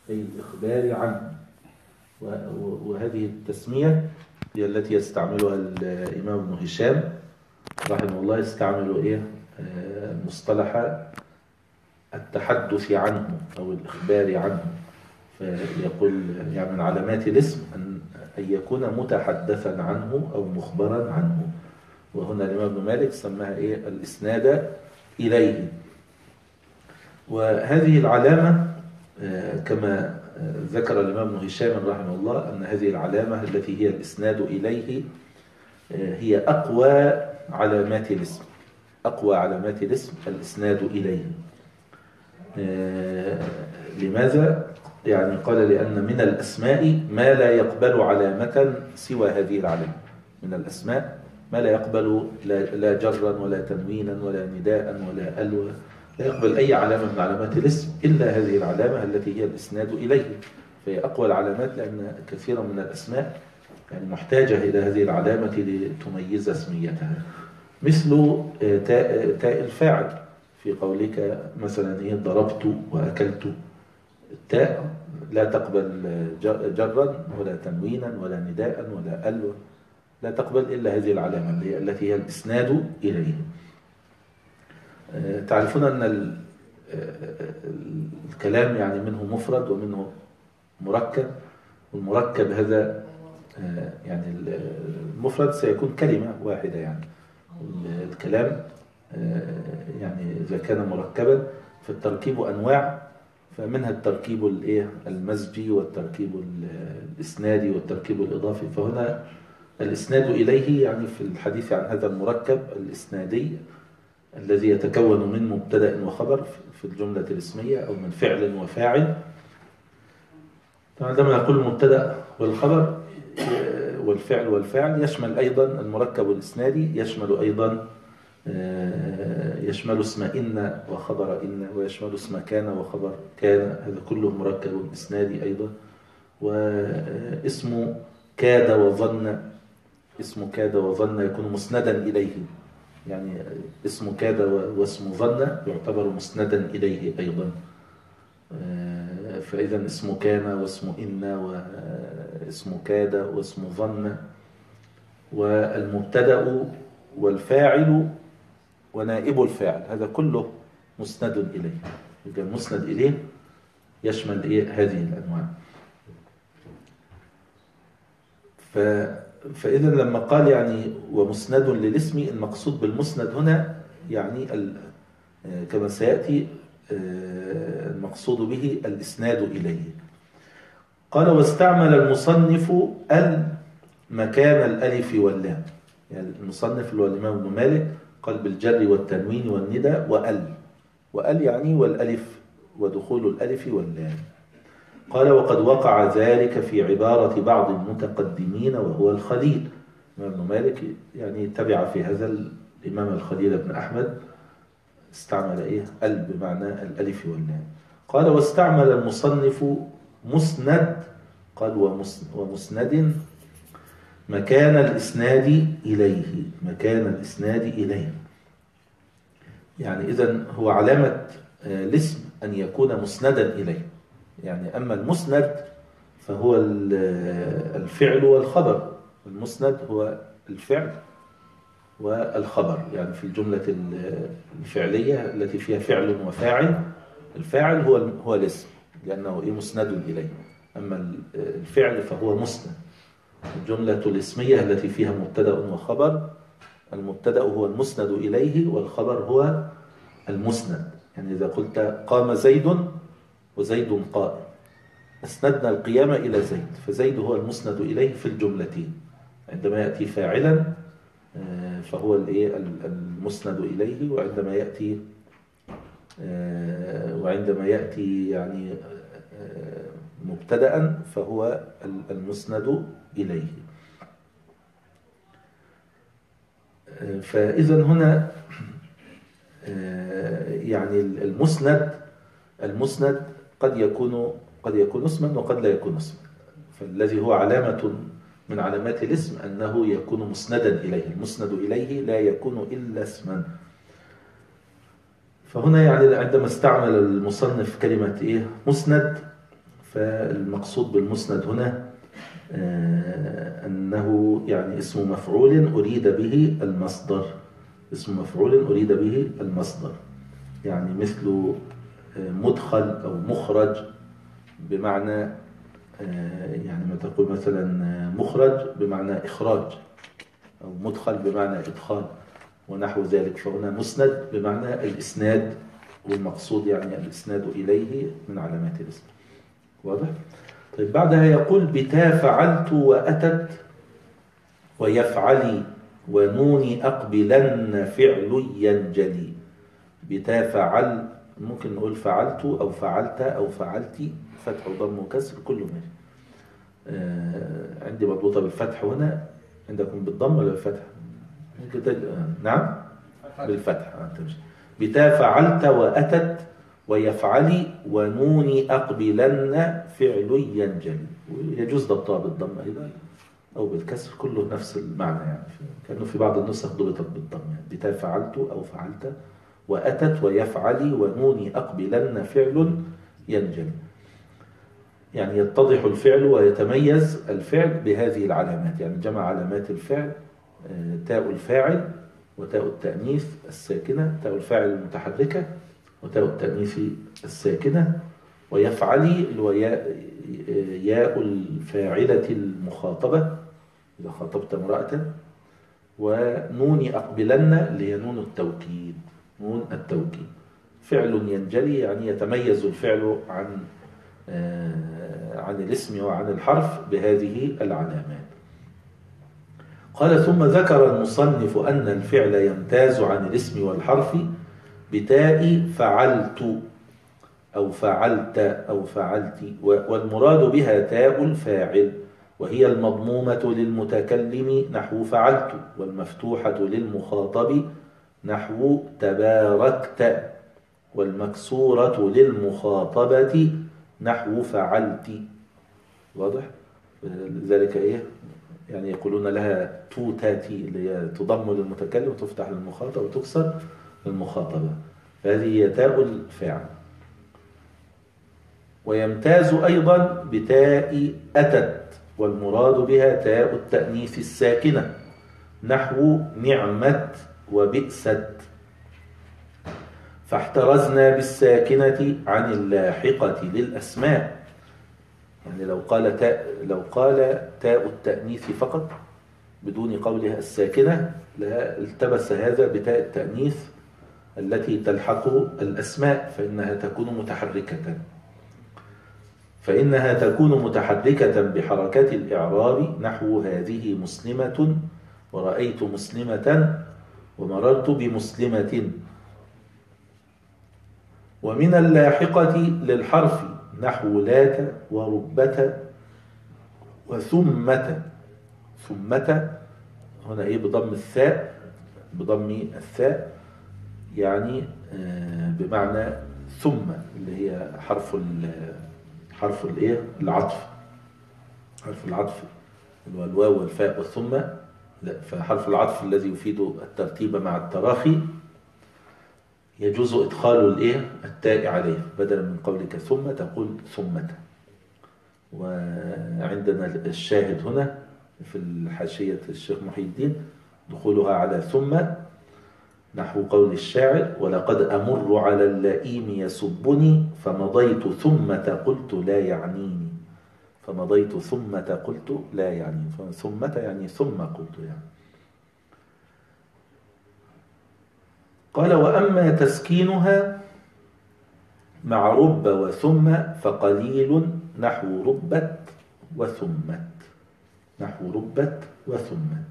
أي الإخبار عنه. وهذه التسمية هي التي يستعملها الإمام ابن هشام رحمه الله. يستعمل مصطلح التحدث عنه أو الإخبار عنه، فيقول يعني من علامات الاسم أن يكون متحدثا عنه أو مخبرا عنه. وهنا الإمام ابن مالك سماها الإسناد إليه. وهذه العلامة كما ذكر الإمام ابن هشام رحمه الله أن هذه العلامة التي هي الإسناد إليه هي أقوى علامات الاسم. أقوى علامات الاسم الإسناد إليه. لماذا؟ يعني قال لأن من الأسماء ما لا يقبل علامة سوى هذه العلامة. من الأسماء ما لا يقبل لا جرا ولا تنوينا ولا نداء ولا ألوى، لا يقبل أي علامة من علامات الاسم إلا هذه العلامة التي هي الإسناد إليه. فهي أقوى العلامات لأن كثيرا من الأسماء يعني محتاجة إلى هذه العلامة لتميز اسميتها. مثل تاء الفاعل في قولك مثلا ضربت وأكلت. التاء لا تقبل جرا ولا تنوينا ولا نداء ولا ألوى، لا تقبل إلا هذه العلامة التي هي الإسناد إليه. تعرفون أن الكلام يعني منه مفرد ومنه مركب. والمركب هذا يعني المفرد سيكون كلمة واحدة. يعني الكلام يعني إذا كان مركبا فالتركيب أنواع، فمنها التركيب المزجي والتركيب الإسنادي والتركيب الإضافي. فهنا الإسناد إليه يعني في الحديث عن هذا المركب الإسنادي الذي يتكون من مبتدأ وخبر في الجملة الاسمية أو من فعل وفاعل. عندما نقول المبتدأ والخبر والفعل والفاعل يشمل أيضا المركب الإسنادي، يشمل أيضا يشمل اسم إن وخبر إن، ويشمل اسم كان وخبر كان. هذا كله مركب إسنادي أيضا. واسم كاد وظن، اسم كاد وظن يكون مسندا إليه. يعني اسم كاد واسم ظن يعتبر مسندا إليه أيضا. فإذا اسم كان واسم إن واسم كاد واسم ظن والمبتدأ والفاعل ونائب الفاعل هذا كله مسند إليه. يبقى المسند إليه يشمل هذه الأنواع. فإذا لما قال يعني ومسند للاسم، المقصود بالمسند هنا يعني كما سيأتي المقصود به الإسناد إليه. قال واستعمل المصنف مكان الألف واللام. يعني المصنف اللي هو الإمام ابن مالك قال بالجر والتنوين والندى وأل يعني والألف ودخول الألف واللام. قال وقد وقع ذلك في عبارة بعض المتقدمين وهو الخليل. الإمام ابن مالك يعني تبع في هذا الإمام الخليل بن أحمد، استعمل بمعنى الألف واللام. قال واستعمل المصنف مسند، قال ومسند مكان الإسناد إليه. مكان الإسناد إليه يعني إذن هو علامة الاسم أن يكون مسندا إليه. يعني أما المسند فهو الفعل والخبر. المسند هو الفعل والخبر يعني في الجملة الفعلية التي فيها فعل وفاعل. الفاعل هو الاسم لأنه مسند إليه، أما الفعل فهو مسند. الجملة الاسمية التي فيها مبتدأ وخبر، المبتدأ هو المسند إليه والخبر هو المسند. يعني إذا قلت قام زيد وزيد قائم، أسندنا القيام إلى زيد، فزيد هو المسند إليه في الجملتين. عندما يأتي فاعلا فهو المسند إليه، وعندما يأتي يعني مبتدأ فهو المسند إليه. فإذا هنا يعني المسند قد يكون اسما وقد لا يكون اسما. فالذي هو علامة من علامات الاسم أنه يكون مسندا إليه. المسند إليه لا يكون إلا اسما. فهنا يعني عندما استعمل المصنف كلمة مسند فالمقصود بالمسند هنا أنه يعني اسم مفعول أريد به المصدر، اسم مفعول أريد به المصدر، يعني مثل مدخل أو مخرج بمعنى يعني ما تقول مثلا مخرج بمعنى إخراج، أو مدخل بمعنى إدخال ونحو ذلك. فهنا مسند بمعنى الإسناد، والمقصود يعني الإسناد إليه من علامات الاسم. واضح؟ طيب بعدها يقول بتا فعلت وأتت ويفعلي ونوني أقبلن فعل ينجلي. بتا فعل، ممكن نقول فعلت أو فعلت أو فعلتي، فتح وضم وكسر كله ماشي. عندي مضبوطة بالفتح هنا، عندكم بالضم ولا بالفتح؟ نعم بالفتح. تمشي. بتا فعلت وأتت ويفعلي ونوني أقبلن فعل ينجلي، ويجوز ضبطها بالضم أيضا أو بالكسر، كله نفس المعنى يعني، كأنه في بعض النسخ ضبطت بالضم يعني. بتا فعلت أو فعلت وأتت ويفعلي ونوني أقبلن فعل ينجلي، يعني يتضح الفعل ويتميز الفعل بهذه العلامات. يعني جمع علامات الفعل تاء الفاعل وتاء التأنيث الساكنة، تاء الفاعل المتحركة وتاء التأنيث الساكنة، ويفعلي ياء الفاعلة المخاطبة إذا خاطبت امرأة، ونون أقبلن اللي هي نون التوكيد، نون التوكيد. فعل ينجلي يعني يتميز الفعل عن الاسم وعن الحرف بهذه العلامات. قال ثم ذكر المصنف أن الفعل يمتاز عن الاسم والحرف بتاء فعلت أو فعلت أو فعلت، والمراد بها تاء الفاعل، وهي المضمومة للمتكلم نحو فعلت، والمفتوحة للمخاطب نحو تباركت، والمكسورة للمخاطبة نحو فعلت. واضح؟ لذلك إيه؟ يعني يقولون لها تو تاتي، اللي هي تضم للمتكلم وتفتح للمخاطب وتكسر للمخاطبة، فهذه هي تاء الفاعل. ويمتاز أيضا بتاء أتت، والمراد بها تاء التأنيث الساكنة نحو نعمت وبئست، فاحترزنا بالساكنة عن اللاحقة للأسماء. يعني لو قال تاء التأنيث فقط بدون قولها الساكنة التبس هذا بتاء التأنيث التي تلحق الأسماء، فإنها تكون متحركة بحركة الإعراب نحو هذه مسلمة ورأيت مسلمة ومررت بمسلمة. ومن اللاحقة للحرف نحو لات وربة وثمة. ثمة هنا إيه؟ بضم الثاء يعني بمعنى ثم، اللي هي حرف الايه؟ العطف، حرف العطف اللي هو الواو والفاء والثم. فحرف العطف الذي يفيد الترتيب مع التراخي يجوز إدخال الايه؟ التاء عليه، بدلا من قولك ثم تقول ثمة. وعندنا الشاهد هنا في الحاشية الشيخ محي الدين دخولها على ثم نحو قول الشاعر: ولقد أمر على اللئيم يسبني فمضيت ثمة قلت لا يعنيني. فمضيت ثمة قلت لا يعنيني، ثمة يعني ثم قلت يعني. قال: وأما تسكينها مع رب وثم فقليل نحو ربت وثمت، نحو ربت وثمت.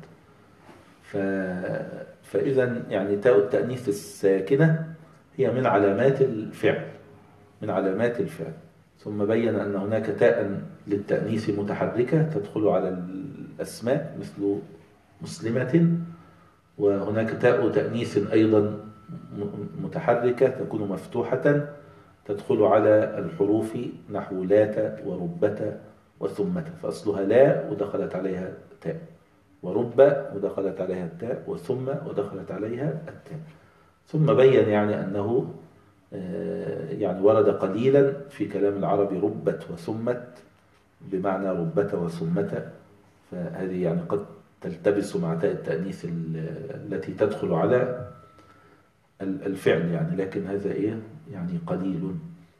فإذا يعني تاء التأنيث الساكنة هي من علامات الفعل، من علامات الفعل. ثم بين أن هناك تاء للتأنيث متحركة تدخل على الأسماء مثل مسلمة، وهناك تاء تأنيث أيضا متحركة تكون مفتوحة تدخل على الحروف نحو لات وربة وثمة، فأصلها لا ودخلت عليها تاء، ورب ودخلت عليها التاء، وثم ودخلت عليها التاء. ثم بين يعني أنه يعني ورد قليلا في كلام العرب ربت وثمت بمعنى ربت وثمت، فهذه يعني قد تلتبس مع تاء التأنيث التي تدخل على الفعل يعني، لكن هذا إيه يعني قليل.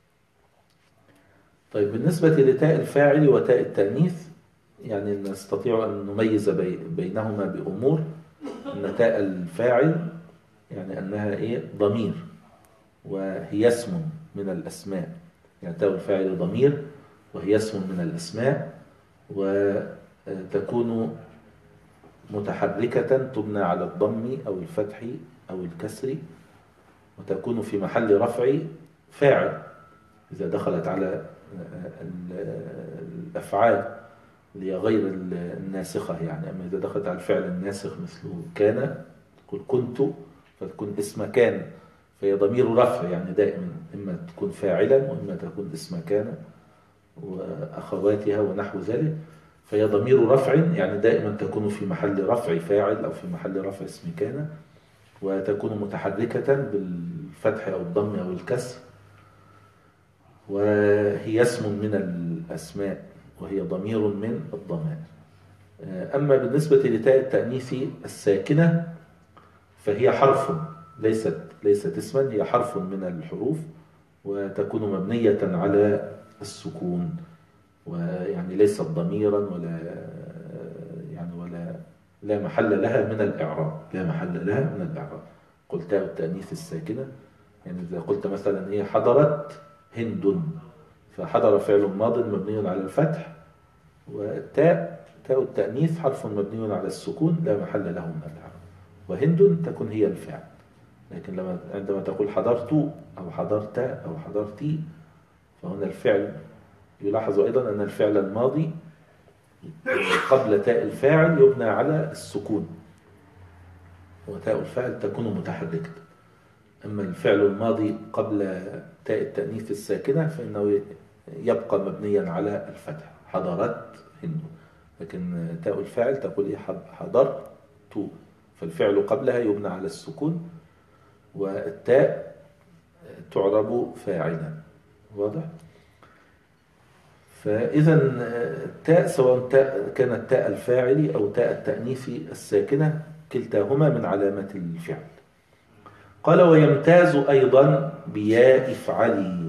طيب بالنسبة لتاء الفاعل وتاء التأنيث يعني نستطيع أن نميز بينهما بأمور. أن تاء الفاعل يعني أنها إيه ضمير، وهي اسم من الأسماء، يعني تاء الفاعل ضمير وهي اسم من الأسماء، وتكون متحركة تبنى على الضم أو الفتح أو الكسر، وتكون في محل رفع فاعل إذا دخلت على الأفعال اللي هي غير الناسخة يعني. أما إذا دخلت على الفعل الناسخ مثل كان، تقول كنت، فتكون اسم كان، فهي ضمير رفع يعني دائما، إما تكون فاعلا وإما تكون اسم كان وأخواتها ونحو ذلك، فهي ضمير رفع يعني دائما تكون في محل رفع فاعل أو في محل رفع اسم كان، وتكون متحركة بالفتح أو الضم أو الكسر، وهي اسم من الأسماء وهي ضمير من الضمائر. أما بالنسبة لتاء التأنيث الساكنة فهي حرف، ليست اسما، هي حرف من الحروف، وتكون مبنية على السكون، ويعني ليست ضميرا ولا لا محل لها من الإعراب، لا محل لها من الإعراب. قلت تاء التأنيث الساكنة يعني إذا قلت مثلا هي حضرت هند، فحضر فعل ماض مبني على الفتح، والتاء تاء التأنيث حرف مبني على السكون لا محل له من الإعراب، وهند تكون هي الفعل. لكن عندما تقول حضرت أو حضرت أو حضرتي، فهنا الفعل يلاحظ أيضا أن الفعل الماضي قبل تاء الفاعل يبنى على السكون، وتاء الفاعل تكون متحركة. أما الفعل الماضي قبل تاء التأنيث الساكنة فإنه يبقى مبنيا على الفتح، حضرت هند. لكن تاء الفاعل تقول إيه حضرت، فالفعل قبلها يبنى على السكون، والتاء تعرب فاعلا. واضح؟ فإذا التاء سواء كانت تاء الفاعل أو تاء التأنيث الساكنة كلتاهما من علامة الفعل. قال ويمتاز أيضا بياء افعلي،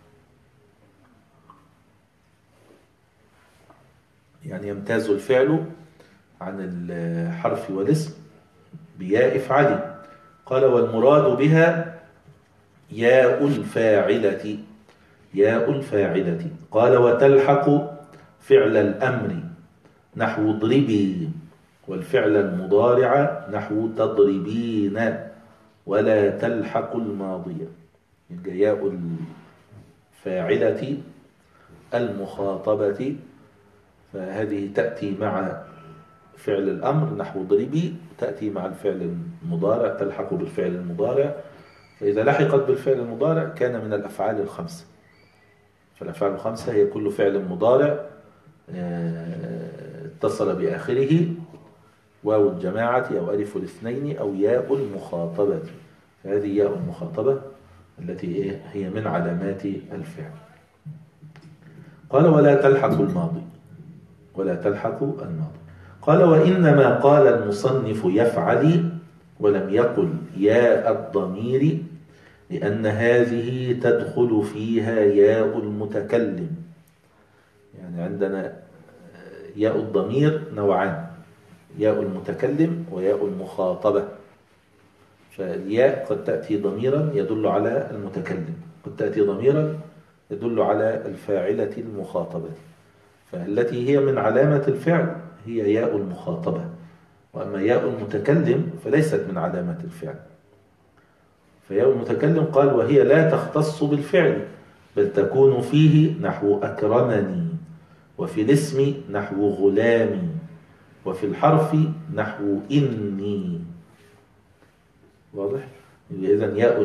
يعني يمتاز الفعل عن الحرف والاسم بياء افعلي. قال والمراد بها ياء الفاعلة، ياء الفاعلة. قال وتلحق فعل الأمر نحو اضربي، والفعل المضارع نحو تضربين، ولا تلحق الماضية. ياء الفاعلة المخاطبة، فهذه تأتي مع فعل الأمر نحو اضربي، تأتي مع الفعل المضارع، تلحق بالفعل المضارع. فإذا لحقت بالفعل المضارع كان من الأفعال الخمسة. فالأفعال الخمسة هي كل فعل مضارع اتصل بآخره واو الجماعة أو ألف الاثنين أو ياء المخاطبة، فهذه ياء المخاطبة التي هي من علامات الفعل. قال ولا تلحق الماضي، ولا تلحق الماضي. قال وإنما قال المصنف يفعل ولم يقل ياء الضمير لأن هذه تدخل فيها ياء المتكلم. يعني عندنا ياء الضمير نوعان، ياء المتكلم وياء المخاطبة. فالياء قد تأتي ضميرا يدل على المتكلم، قد تأتي ضميرا يدل على الفاعلة المخاطبة، فالتي هي من علامة الفعل هي ياء المخاطبة. وأما ياء المتكلم فليست من علامة الفعل. فياء المتكلم قال وهي لا تختص بالفعل، بل تكون فيه نحو أكرمني، وفي الاسم نحو غلامي، وفي الحرف نحو إني. واضح؟ إذن ياء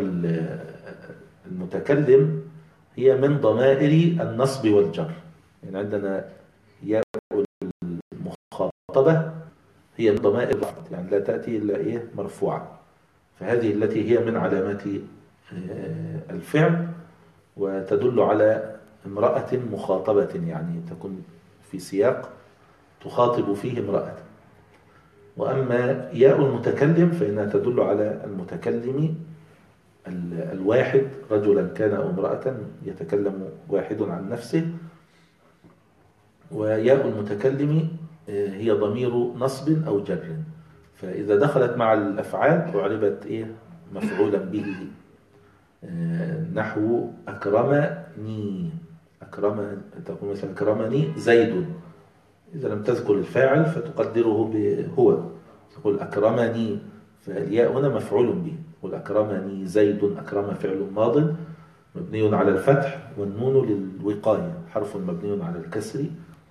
المتكلم هي من ضمائر النصب والجر. يعني عندنا ياء المخاطبة هي من ضمائر الرفع، يعني لا تأتي إلا مرفوعة، فهذه التي هي من علامات الفعل، وتدل على امرأة مخاطبة، يعني تكون في سياق تخاطب فيه امرأة. وأما ياء المتكلم فإنها تدل على المتكلم الواحد، رجلا كان أو امرأة، يتكلم واحد عن نفسه. وياء المتكلم هي ضمير نصب أو جر، فإذا دخلت مع الأفعال أعربت مفعولا به. نحو أكرمني، تقول مثلا أكرمني زيد، إذا لم تذكر الفاعل فتقدره هو، تقول أكرمني، فالياء هنا مفعول به. تقول أكرمني زيد، أكرم فعل ماض مبني على الفتح، والنون للوقاية حرف مبني على الكسر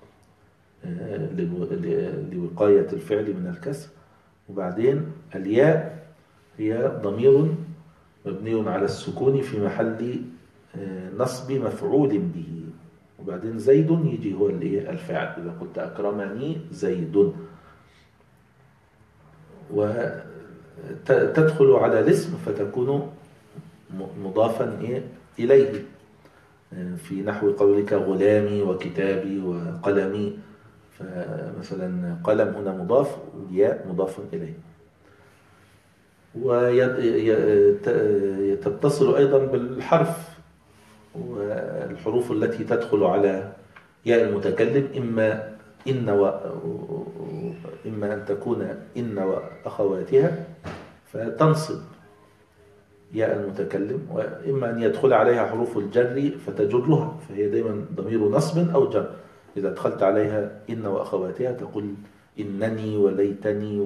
لوقاية الفعل من الكسر. وبعدين الياء هي ضمير مبني على السكون في محل نصب مفعول به. وبعدين زيد يجي هو الفاعل، إذا قلت أكرمني زيد. وتدخل على الاسم فتكون مضافا إليه، في نحو قولك غلامي وكتابي وقلمي، فمثلا قلم هنا مضاف والياء مضاف إليه. وتتصل أيضا بالحرف، والحروف التي تدخل على ياء المتكلم إما أن تكون إن وأخواتها فتنصب ياء المتكلم، وإما أن يدخل عليها حروف الجر فتجرها، فهي دائما ضمير نصب أو جر. إذا دخلت عليها إن وأخواتها تقول إنني وليتني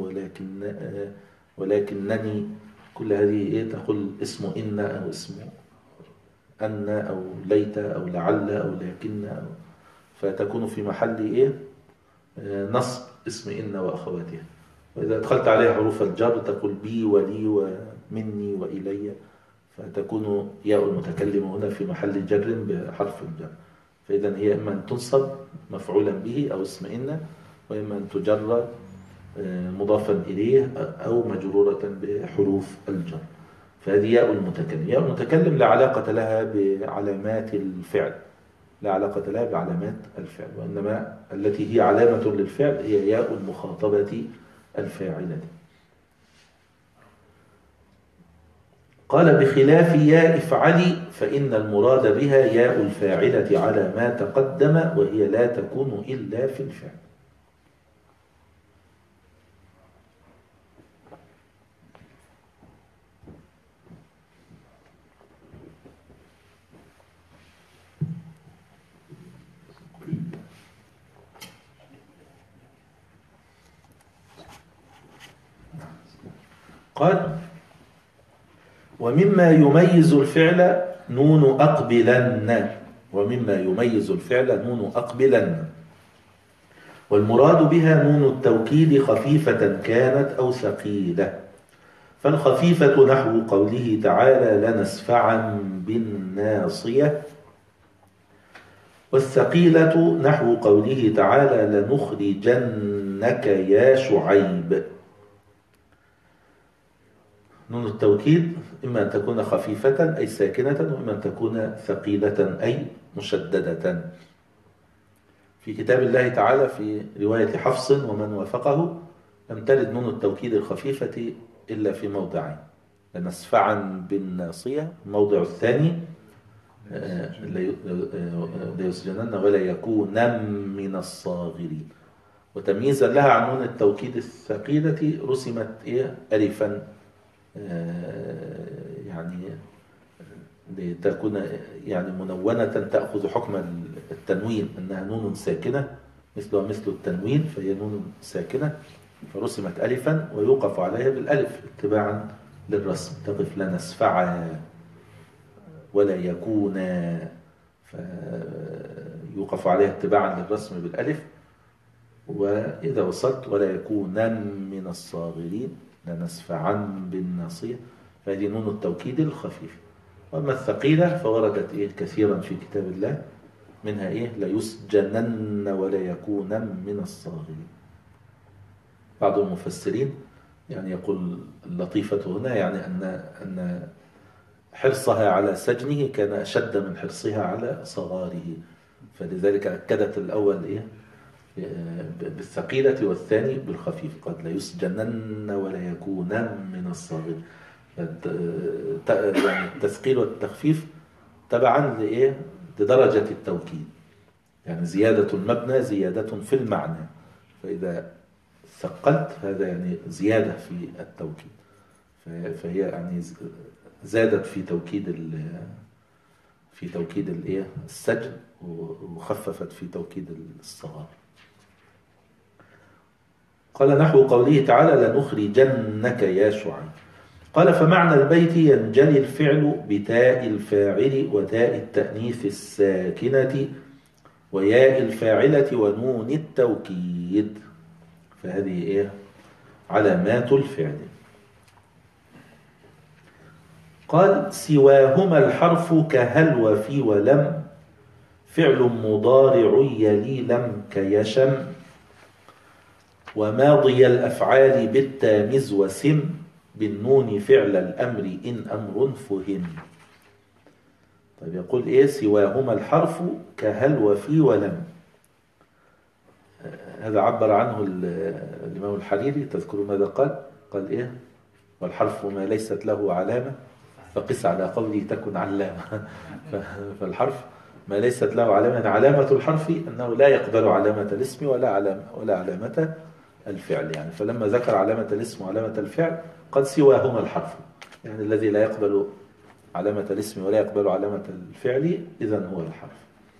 ولكنني، كل هذه تقول اسم إن أو اسم أن أو ليت أو لعل أو لكن فتكون في محل نصب اسم إن وأخواتها. وإذا دخلت عليها حروف الجر تقول بي ولي ومني وإلي، فتكون ياء المتكلم هنا في محل جر بحرف الجر. فإذا هي إما أن تنصب مفعولا به أو اسم إن، وإما أن تجر مضافا إليه أو مجرورة بحروف الجر. فهذه ياء المتكلم. ياء المتكلم لا علاقة لها بعلامات الفعل، لا علاقة لها بعلامات الفعل، وإنما التي هي علامة للفعل هي ياء المخاطبة الفاعلة. قال بخلاف ياء افعلي فإن المراد بها ياء الفاعلة على ما تقدم، وهي لا تكون إلا في الفعل. قال ومما يميز الفعل نون أقبلن، ومما يميز الفعل نون أقبلن، والمراد بها نون التوكيد خفيفة كانت أو ثقيلة. فالخفيفة نحو قوله تعالى لنسفعا بالناصية، والثقيلة نحو قوله تعالى لنخرجنك يا شعيب. نون التوكيد إما أن تكون خفيفة أي ساكنة، وإما أن تكون ثقيلة أي مشددة. في كتاب الله تعالى في رواية حفص ومن وافقه لم ترد نون التوكيد الخفيفة إلا في موضعين: لنسفعا بالناصية الموضع الثاني ليسجنن ولا يكون من الصاغرين. وتمييزا لها عن نون التوكيد الثقيلة رسمت ألفا، يعني لتكون يعني منونة تأخذ حكم التنوين، أنها نون ساكنة مثلها مثل التنوين، فهي نون ساكنة فرسمت ألفا ويوقف عليها بالألف اتباعا للرسم. تقف لنسفع ولا يكون، فيوقف عليها اتباعا للرسم بالألف. وإذا وصلت ولا يكون من الصاغرين لنسفعا بالناصية، فهذه نون التوكيد الخفيف. وأما الثقيلة فوردت كثيرا في كتاب الله، منها ليسجنن ولا يكون من الصاغرين. بعض المفسرين يعني يقول اللطيفة هنا يعني أن حرصها على سجنه كان أشد من حرصها على صغاره، فلذلك أكدت الأول إيه بالثقيلة والثاني بالخفيف، قد لا يسجنن ولا يكونن من الصاغرين. يعني التثقيل والتخفيف تبعا لإيه لدرجة التوكيد، يعني زيادة المبنى زيادة في المعنى، فإذا ثقلت هذا يعني زيادة في التوكيد، فهي يعني زادت في توكيد الايه السجن، وخففت في توكيد الصغار. قال نحو قوله تعالى لنخرجنك يا شعيب. قال فمعنى البيت ينجلي الفعل بتاء الفاعل وتاء التأنيث الساكنة وياء الفاعلة ونون التوكيد، فهذه ايه علامات الفعل. قال سواهما الحرف كهل وفي ولم فعل مضارع يلي لم كيشم وماضي الأفعال بالتامز وسم بالنون فعل الأمر إن أمر فهم. طيب يقول إيه سواهما الحرف كهل وفي ولم، هذا عبر عنه الإمام الحريري، تذكروا ماذا قال إيه والحرف ما ليست له علامة فقس على قوله تكن علامة. فالحرف ما ليست له علامة، علامة الحرف أنه لا يقبل علامة الاسم ولا علامة الفعل، يعني فلما ذكر علامة الاسم وعلامة الفعل قد سواهما الحرف، يعني الذي لا يقبل علامة الاسم ولا يقبل علامة الفعل إذن هو الحرف.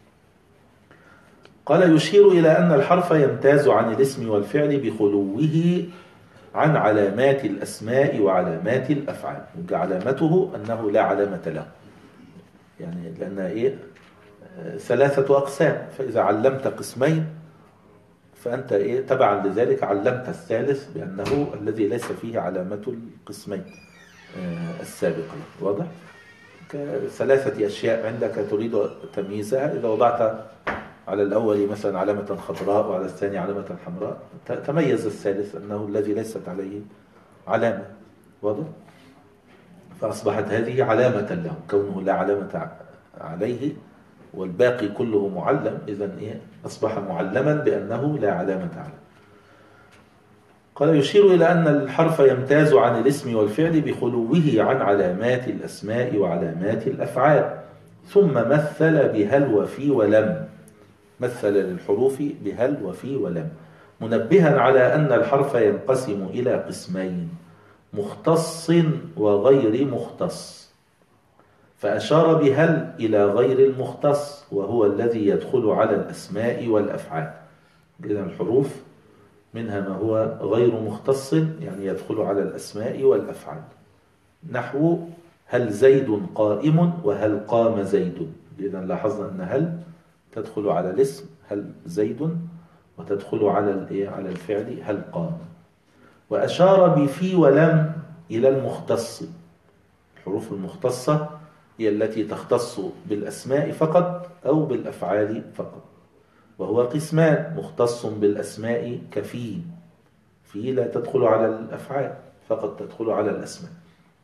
قال يشير إلى أن الحرف يمتاز عن الاسم والفعل بخلوه عن علامات الأسماء وعلامات الأفعال، علامته أنه لا علامة له، يعني لأنها إيه ثلاثة أقسام، فإذا علمت قسمين فأنت إيه تبعا لذلك علمت الثالث بأنه الذي ليس فيه علامة القسمين السابقين. واضح؟ كثلاثة أشياء عندك تريد تمييزها، إذا وضعت على الأول مثلا علامة خضراء وعلى الثاني علامة حمراء تميز الثالث أنه الذي ليست عليه علامة. واضح؟ فأصبحت هذه علامة له كونه لا علامة عليه والباقي كله معلم، إذن إيه أصبح معلما بأنه لا علامة عليه. قال يشير إلى أن الحرف يمتاز عن الاسم والفعل بخلوه عن علامات الأسماء وعلامات الأفعال، ثم مثل بهل وفي ولم، مثل للحروف بهل وفي ولم منبها على أن الحرف ينقسم إلى قسمين مختص وغير مختص، فأشار بهل إلى غير المختص وهو الذي يدخل على الأسماء والأفعال. إذن الحروف منها ما هو غير مختص يعني يدخل على الأسماء والأفعال، نحو هل زيد قائم وهل قام زيد. إذن لاحظنا أن هل تدخل على الاسم هل زيد، وتدخل على الفعل هل قام. وأشار بفي ولم إلى المختص، الحروف المختصة هي التي تختص بالأسماء فقط أو بالأفعال فقط، وهو قسمان مختص بالأسماء كفي، في لا تدخل على الأفعال فقط تدخل على الأسماء،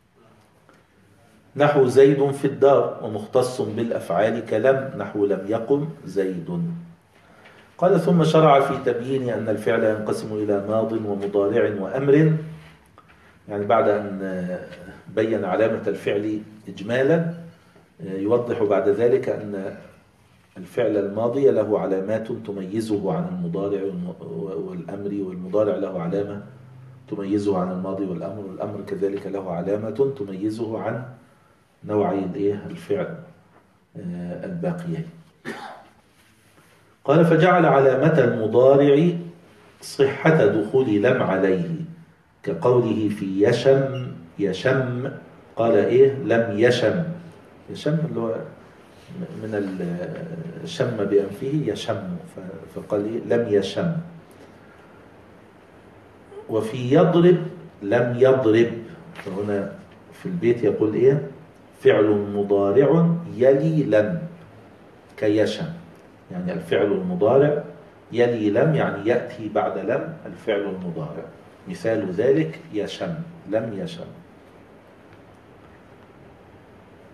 نحو زيد في الدار، ومختص بالأفعال كلم نحو لم يقم زيد. قال ثم شرع في تبيين أن الفعل ينقسم إلى ماض ومضارع وأمر، يعني بعد أن بين علامة الفعل إجمالا يوضح بعد ذلك أن الفعل الماضي له علامات تميزه عن المضارع والأمر، والمضارع له علامة تميزه عن الماضي والأمر، والأمر كذلك له علامة تميزه عن نوعي الفعل الباقيين. قال فجعل علامة المضارع صحة دخول لم عليه، كقوله في يشم يشم، قال لم يشم، يشم اللي هو من الشم بأنفه يشم، فقال لم يشم. وفي يضرب لم يضرب، فهنا في البيت يقول فعل مضارع يلي لم كيشم، يعني الفعل المضارع يلي لم يعني يأتي بعد لم الفعل المضارع، مثال ذلك يشم لم يشم.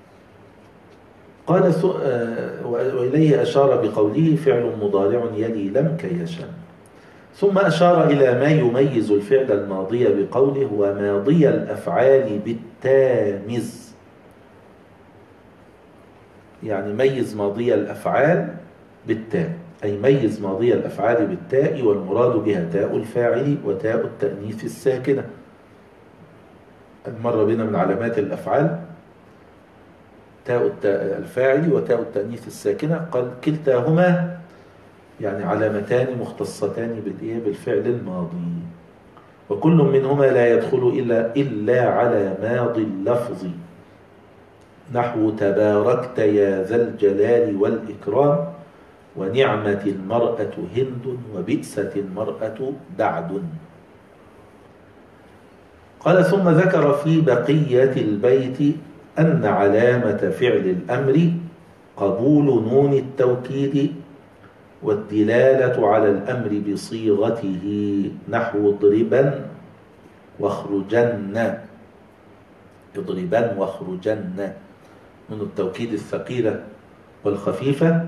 قال وإليه أشار بقوله فعل مضارع يلي لم كيشا. ثم أشار إلى ما يميز الفعل الماضي بقوله وماضي الأفعال بالتامز، يعني ميز ماضي الأفعال بالتاء، أي ميز ماضي الأفعال بالتاء، والمراد بها تاء الفاعل وتاء التأنيث الساكنة. مر بنا من علامات الأفعال تاء الفاعل وتاء التأنيث الساكنة، قال كلتاهما يعني علامتان مختصتان بالفعل الماضي، وكل منهما لا يدخل إلا على ماضي اللفظ، نحو تباركت يا ذا الجلال والإكرام، ونعمة المرأة هند، وبئست المرأة بعد. قال ثم ذكر في بقية البيت أن علامة فعل الأمر قبول نون التوكيد والدلالة على الأمر بصيغته، نحو اضربن واخرجن، اضربن واخرجن، نون التوكيد الثقيلة والخفيفة.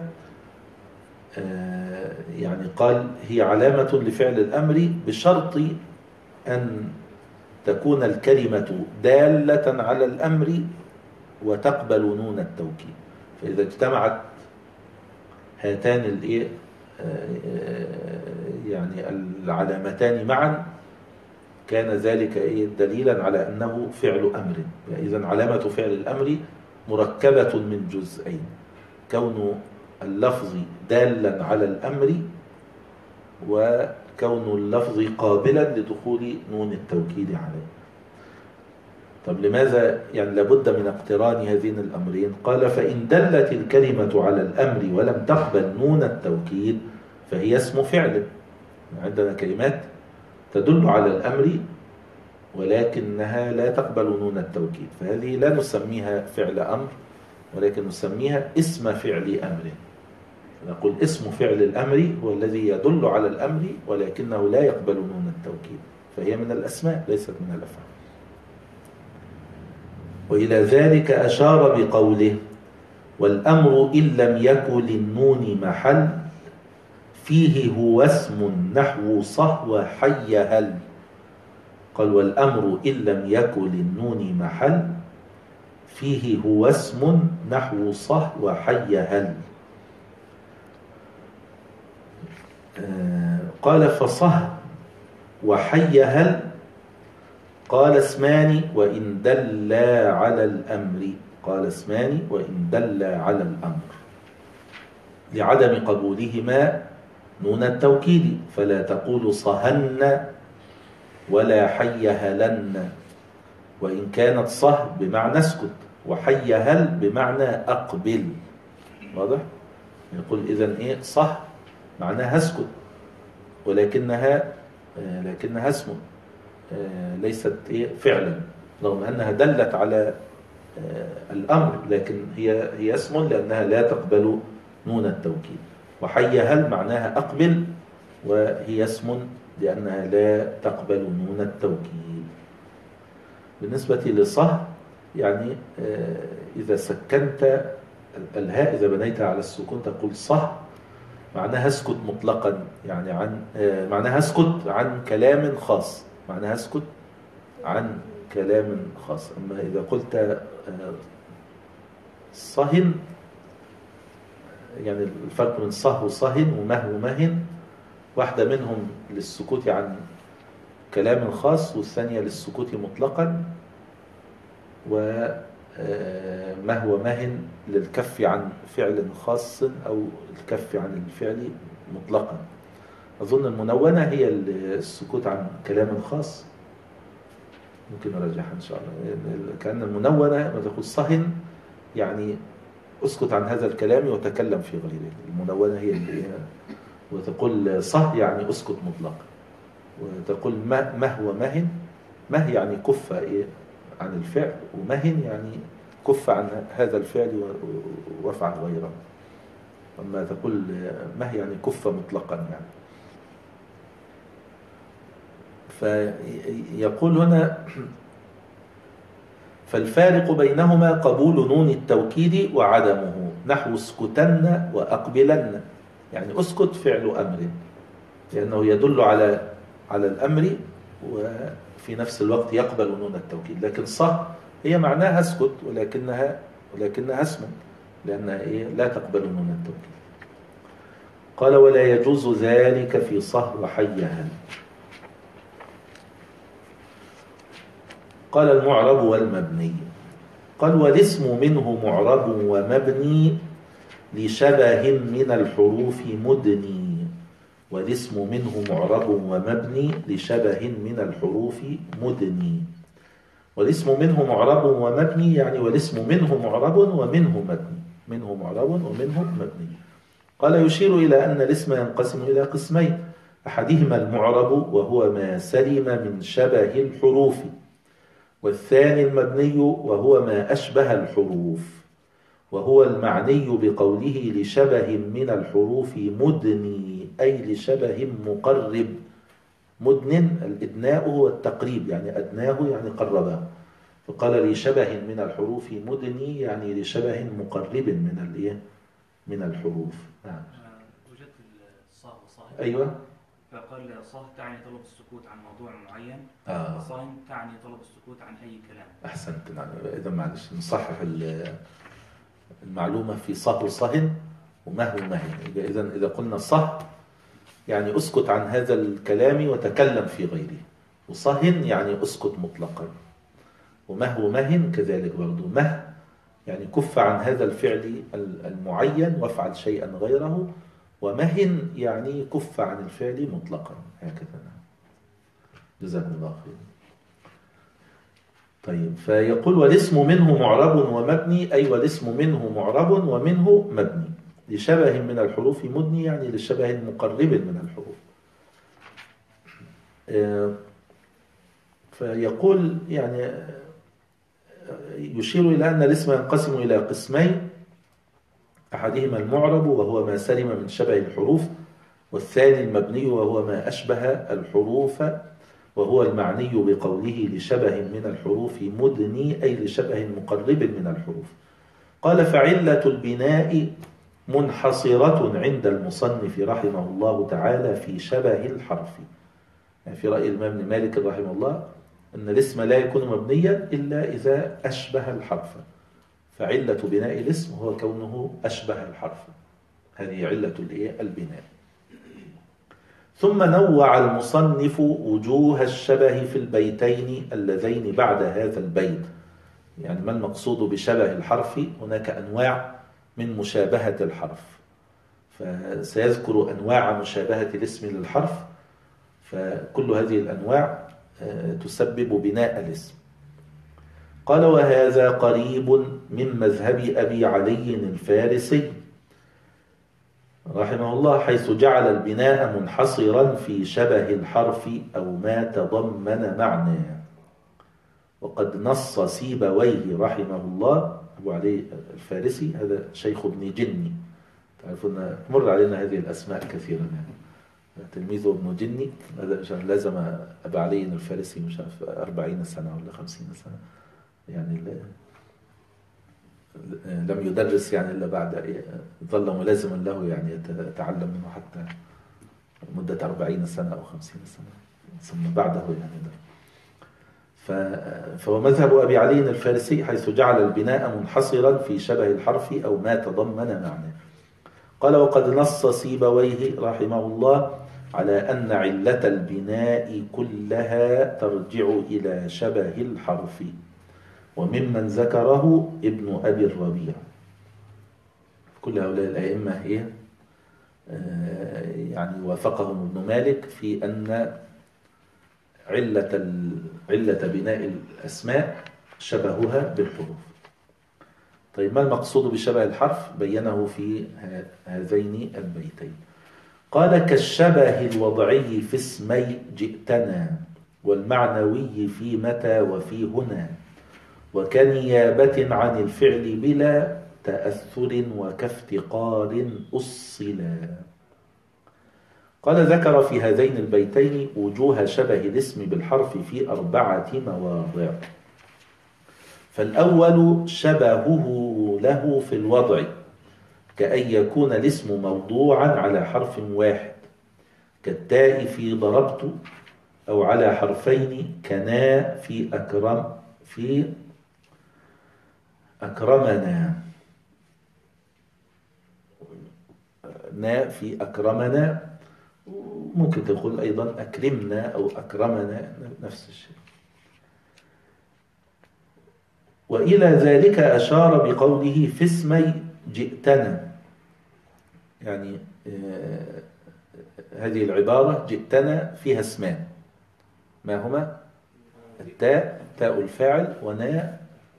يعني قال هي علامة لفعل الأمر بشرط أن تكون الكلمة دالة على الأمر وتقبل نون التوكيد، فإذا اجتمعت هاتان يعني العلامتان معا كان ذلك دليلا على أنه فعل أمر. إذن علامة فعل الأمر مركبة من جزئين، كون اللفظ دالا على الأمر، وكون اللفظ قابلا لدخول نون التوكيد عليه. طب لماذا يعني لابد من اقتران هذين الأمرين؟ قال فإن دلت الكلمة على الأمر ولم تقبل نون التوكيد فهي اسم فعل. عندنا كلمات تدل على الأمر ولكنها لا تقبل نون التوكيد، فهذه لا نسميها فعل أمر ولكن نسميها اسم فعل أمر. نقول اسم فعل الأمر هو الذي يدل على الأمر ولكنه لا يقبل نون التوكيد، فهي من الأسماء ليست من الأفعال. وإلى ذلك أشار بقوله والأمر إن لم يكن للنون محل فيه هو اسم نحو صهو حي هل. قال والأمر إن لم يكن للنون محل فيه هو اسم نحو صهو حي هل. قال فصه وحي هل قال اسمان وإن دلا على الأمر، قال اسمان وإن دلا على الأمر لعدم قبولهما نون التوكيد، فلا تقول صهن ولا حي هلن، وإن كانت صه بمعنى اسكت وحي هل بمعنى أقبل. واضح؟ يقول إذن صه معناها اسكت ولكنها اسم ليست فعلا، رغم أنها دلت على الأمر لكن هي اسم لأنها لا تقبل نون التوكيد. وحي هل معناها أقبل وهي اسم لأنها لا تقبل نون التوكيد. بالنسبة لصه يعني إذا سكنت الهاء إذا بنيتها على السكون تقول صه معناها اسكت مطلقا، يعني معناها اسكت عن كلام خاص، معناها اسكت عن كلام خاص. أما إذا قلت صهن يعني الفرق بين صه وصهن ومه ومهن، واحدة منهم للسكوت عن كلام خاص والثانية للسكوت مطلقا، ومه ومهن للكف عن فعل خاص أو الكف عن الفعل مطلقا. أظن المنونة هي السكوت عن كلام خاص، ممكن نرجعها إن شاء الله. كأن المنونة ما تقول صهن يعني اسكت عن هذا الكلام وتكلم في غيره، المنونة هي اللي وتقول صه يعني اسكت مطلقا، وتقول مه ومهن، مه يعني كف عن الفعل، ومهن يعني كف عن هذا الفعل وافعل غيره. أما تقول مه يعني كف مطلقا يعني. فيقول هنا فالفارق بينهما قبول نون التوكيد وعدمه. نحو اسكتن وأقبلن، يعني اسكت فعل أمر، لأنه يدل على الأمر وفي نفس الوقت يقبل نون التوكيد. لكن صه هي معناها اسكت، ولكنها اسم، لأنها لا تقبل نون التوكيد. قال ولا يجوز ذلك في صه وحيها. قال المعرب والمبني. قال والاسم منه معرب ومبني لشبه من الحروف مدني. والاسم منه معرب ومبني لشبه من الحروف مدني. والاسم منه معرب ومبني يعني والاسم منه معرب ومنه مبني، منه معرب ومنه مبني. قال يشير إلى أن الاسم ينقسم إلى قسمين: أحدهما المعرب وهو ما سلم من شبه الحروف، والثاني المبني وهو ما أشبه الحروف، وهو المعني بقوله لشبه من الحروف مدني، أي لشبه مقرب. مدن الإدناء هو التقريب، يعني أدناه يعني قربه، فقال لشبه من الحروف مدني يعني لشبه مقرب من الحروف. نعم. وجدت الصاد وصاهن. أيوة. فقال صاد تعني طلب السكوت عن موضوع معين، وصاهن تعني طلب السكوت عن أي كلام. أحسنت. نعم. إذا معلش نصحح المعلومة في صه وصهن ومه ومهن. إذا قلنا صه يعني أسكت عن هذا الكلام وتكلم في غيره، وصهن يعني أسكت مطلقا، ومه ومهن كذلك برضو. مه يعني كف عن هذا الفعل المعين وافعل شيئا غيره، ومهن يعني كف عن الفعل مطلقا. هكذا. جزاكم الله خير. طيب، فيقول والاسم منه معرب ومبني، أي والاسم منه معرب ومنه مبني لشبه من الحروف مدني يعني لشبه مقرب من الحروف. فيقول يعني يشير إلى أن الاسم ينقسم إلى قسمين: أحدهما المعرب وهو ما سلم من شبه الحروف، والثاني المبني وهو ما أشبه الحروف، وهو المعني بقوله لشبه من الحروف مدني أي لشبه مقرب من الحروف. قال فعلة البناء منحصرة عند المصنف رحمه الله تعالى في شبه الحرف. يعني في رأي الإمام مالك رحمه الله أن الاسم لا يكون مبنيا إلا إذا أشبه الحرف، فعلة بناء الاسم هو كونه أشبه الحرف. هذه علة البناء. ثم نوع المصنف وجوه الشبه في البيتين اللذين بعد هذا البيت. يعني ما المقصود بشبه الحرف؟ هناك أنواع من مشابهة الحرف، فسيذكر أنواع مشابهة الاسم للحرف، فكل هذه الأنواع تسبب بناء الاسم. قال وهذا قريب من مذهب أبي علي الفارسي رحمه الله، حيث جعل البناء منحصرا في شبه الحرف أو ما تضمن معناه. وقد نص سيبويه رحمه الله، أبو علي الفارسي هذا شيخ ابن جني، تعرفون مر علينا هذه الأسماء كثيرا. تلميذه ابن جني هذا لازم أبا علي الفارسي مش عارف 40 سنة ولا 50 سنة، يعني لم يدرس يعني إلا بعد ظل ملازما له، يعني يتعلم منه حتى مدة 40 سنة أو 50 سنة ثم بعده يعني ده. فهو مذهب أبي علي الفارسي حيث جعل البناء منحصرا في شبه الحرف أو ما تضمن معناه. قال وقد نص سيبويه رحمه الله على أن علة البناء كلها ترجع إلى شبه الحرف، وممن ذكره ابن أبي الربيع. كل هؤلاء الأئمة يعني وافقهم ابن مالك في أن علة بناء الأسماء شبهها بالحروف. طيب، ما المقصود بشبه الحرف؟ بينه في هذين البيتين. قال كالشبه الوضعي في اسمي جئتنا، والمعنوي في متى وفي هنا، وكنيابة عن الفعل بلا تأثر وكافتقار أصلا. قال ذكر في هذين البيتين وجوه شبه الاسم بالحرف في 4 مواضع. فالأول شبهه له في الوضع، كأن يكون الاسم موضوعا على حرف واحد كالتاء في ضربت، أو على حرفين كنا في أكرمنا، نا في أكرمنا. ممكن تقول أيضا أكرمنا أو أكرمنا، نفس الشيء. وإلى ذلك أشار بقوله في اسمي جئتنا، يعني هذه العبارة جئتنا فيها اسمان، ما هما؟ التاء، تاء الفاعل، ونا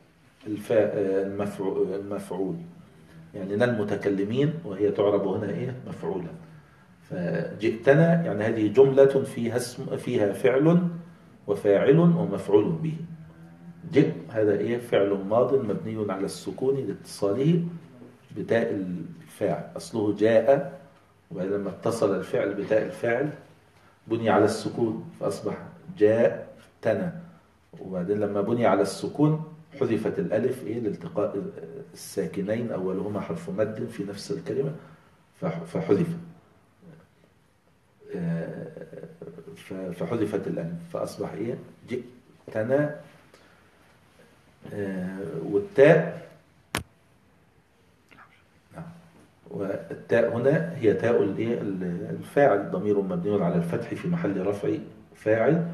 المفعول، يعني نا المتكلمين، وهي تعرب هنا إيه؟ مفعولا. فجئتنا يعني هذه جملة فيها فعل وفاعل ومفعول به. جئ هذا إيه؟ فعل ماض مبني على السكون لاتصاله بتاء الفاعل، أصله جاء، ولما اتصل الفعل بتاء الفاعل بني على السكون فأصبح جاءتنا. وبعدين لما بني على السكون حذفت الألف إيه؟ لالتقاء الساكنين أولهما حرف مد في نفس الكلمة فحذف، فحذفت الألف فأصبح إيه؟ جئتنا. والتاء، والتاء هنا هي تاء الفاعل، ضمير مبني على الفتح في محل رفع فاعل،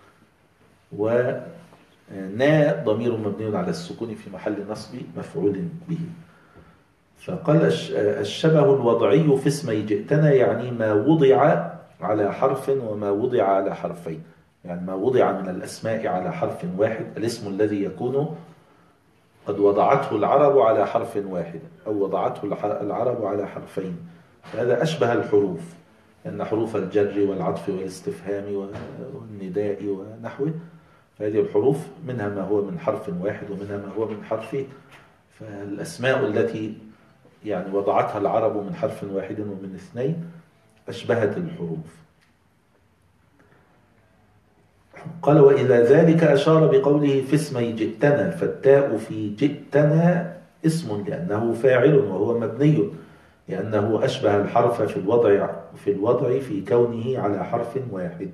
ونا ضمير مبني على السكون في محل نصب مفعول به. فقال الشبه الوضعي في اسمي جئتنا يعني ما وضع على حرف وما وضع على حرفين، يعني ما وضع من الأسماء على حرف واحد، الاسم الذي يكون قد وضعته العرب على حرف واحد أو وضعته العرب على حرفين، فهذا أشبه الحروف، أن حروف الجر والعطف والاستفهام والنداء ونحوه، فهذه الحروف منها ما هو من حرف واحد ومنها ما هو من حرفين. فالأسماء التي يعني وضعتها العرب من حرف واحد ومن اثنين أشبهت الحروف. قال وإلى ذلك أشار بقوله في اسمي جئتنا، فالتاء في جئتنا اسم لأنه فاعل وهو مبني، لأنه أشبه الحرف في الوضع في كونه على حرف واحد،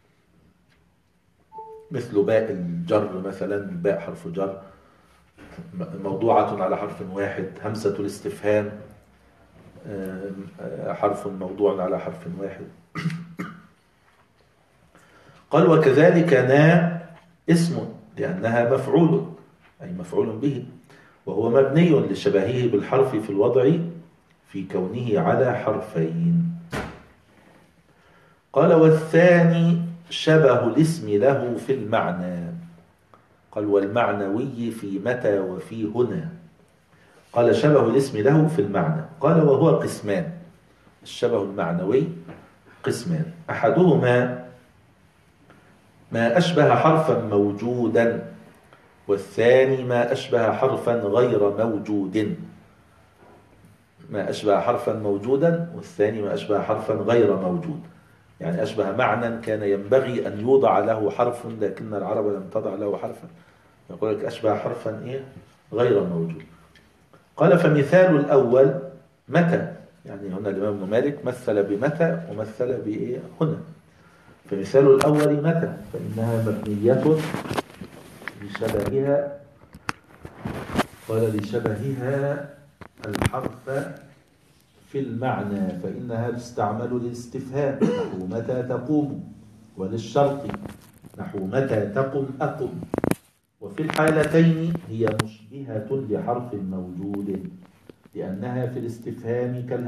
مثل باء الجر مثلا، باء حرف جر موضوعة على حرف واحد، همزة الاستفهام حرف موضوع على حرف واحد. قال وكذلك نا اسم لأنها مفعول، أي مفعول به، وهو مبني لشبهه بالحرف في الوضع في كونه على حرفين. قال والثاني شبه الاسم له في المعنى. قال والمعنوي في متى وفي هنا. قال شبه الاسم له في المعنى، قال وهو قسمان، الشبه المعنوي قسمان، أحدهما ما أشبه حرفا موجودا، والثاني ما أشبه حرفا غير موجود. ما أشبه حرفا موجودا والثاني ما أشبه حرفا غير موجود، يعني أشبه معنى كان ينبغي أن يوضع له حرف لكن العرب لم تضع له حرفا، يقول لك أشبه حرفا إيه؟ غير موجود. قال فمثال الأول متى، يعني هنا الإمام ابن مالك مثل بمتى ومثل بإيه هنا. فمثال الأول متى فإنها مبنية لشبهها، قال لشبهها الحرف في المعنى، فإنها تستعمل للاستفهام نحو متى تقوم، وللشرط نحو متى تقم أقم، وفي الحالتين هي مشبهة لحرف موجود لأنها في الاستفهام